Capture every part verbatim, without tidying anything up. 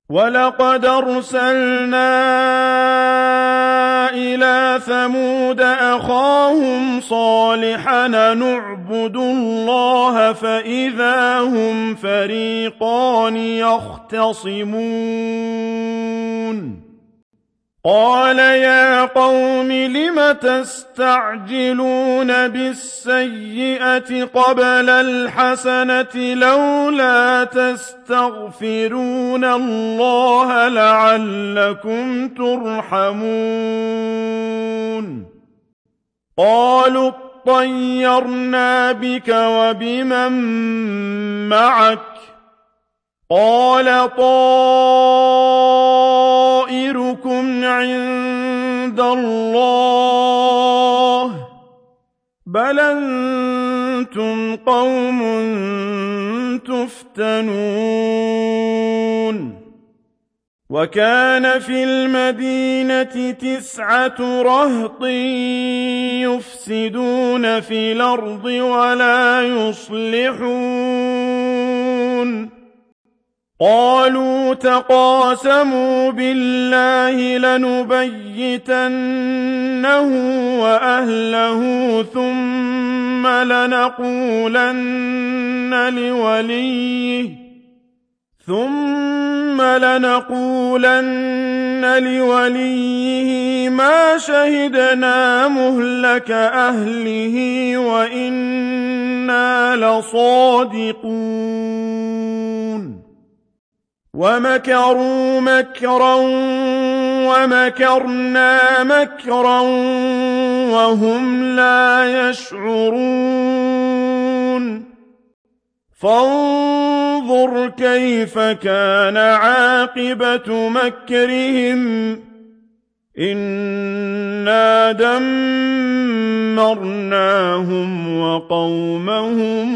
وَلَقَدْ أَرْسَلْنَا إِلَىٰ ثَمُودَ أَخَاهُمْ صَالِحًا أَنِ اعْبُدُوا اللَّهَ فَإِذَا هُمْ فَرِيقَانِ يَخْتَصِمُونَ قَالَ يَا قَوْمِ لِمَ تَسْتَعْجِلُونَ بِالسَّيِّئَةِ قَبْلَ الْحَسَنَةِ ۖ لَوْلَا تَسْتَغْفِرُونَ اللَّهَ لَعَلَّكُمْ تُرْحَمُونَ قَالُوا اطَّيَّرْنَا بِكَ وَبِمَن مَّعَكَ ۚ قَالَ طَائِرُكُمْ عِندَ اللَّهِ ۖ بَلْ أَنتُمْ قَوْمٌ تُفْتَنُونَ وَكَانَ فِي الْمَدِينَةِ تِسْعَةُ رَهْطٍ يُفْسِدُونَ فِي الْأَرْضِ وَلَا يُصْلِحُونَ قَالُوا تَقَاسَمُوا بِاللَّهِ لَنُبَيِّتَنَّهُ وَأَهْلَهُ ثُمَّ لَنَقُولَنَّ لِوَلِيِّهِ ثُمَّ لَنَقُولَنَّ لِوَلِيِّهِ مَا شَهِدْنَا مُهْلَكَ أَهْلِهِ وَإِنَّا لَصَادِقُونَ وَمَكَرُوا مَكْرًا وَمَكَرْنَا مَكْرًا وَهُمْ لَا يَشْعُرُونَ فَانظُرْ كَيْفَ كَانَ عَاقِبَةُ مَكْرِهِمْ ۚ إِنَّا دَمَّرْنَاهُمْ وَقَوْمَهُمْ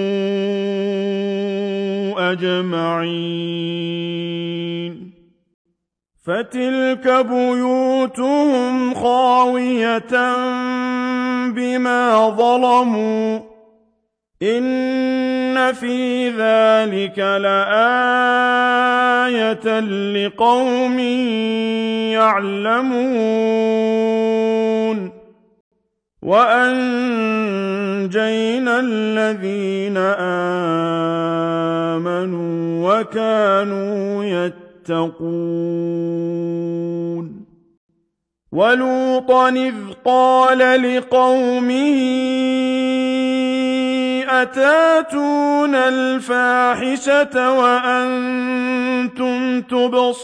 أَجْمَعِينَ فَتِلْكَ بُيُوتُهُمْ خَاوِيَةً بِمَا ظَلَمُوا ۗ إِنَّ فِي ذَٰلِكَ لَآيَةً لِّقَوْمٍ يَعْلَمُونَ وَأَنجَيْنَا الَّذِينَ آمَنُوا وَكَانُوا يَتَّقُونَ وَلُوطًا إِذْ قَالَ لِقَوْمِهِ أَتَأْتُونَ الْفَاحِشَةَ وَأَنتُمْ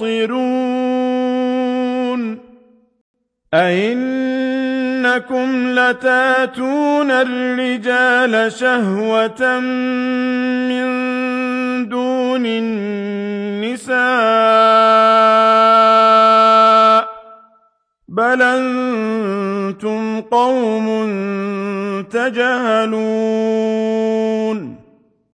تُبْصِرُونَ أَئِنَّكُمْ لَتَأْتُونَ الرِّجَالَ شَهْوَةً مِّن دُونِ النِّسَاءِ ۚ بَلْ أَنتُمْ قَوْمٌ تَجْهَلُونَ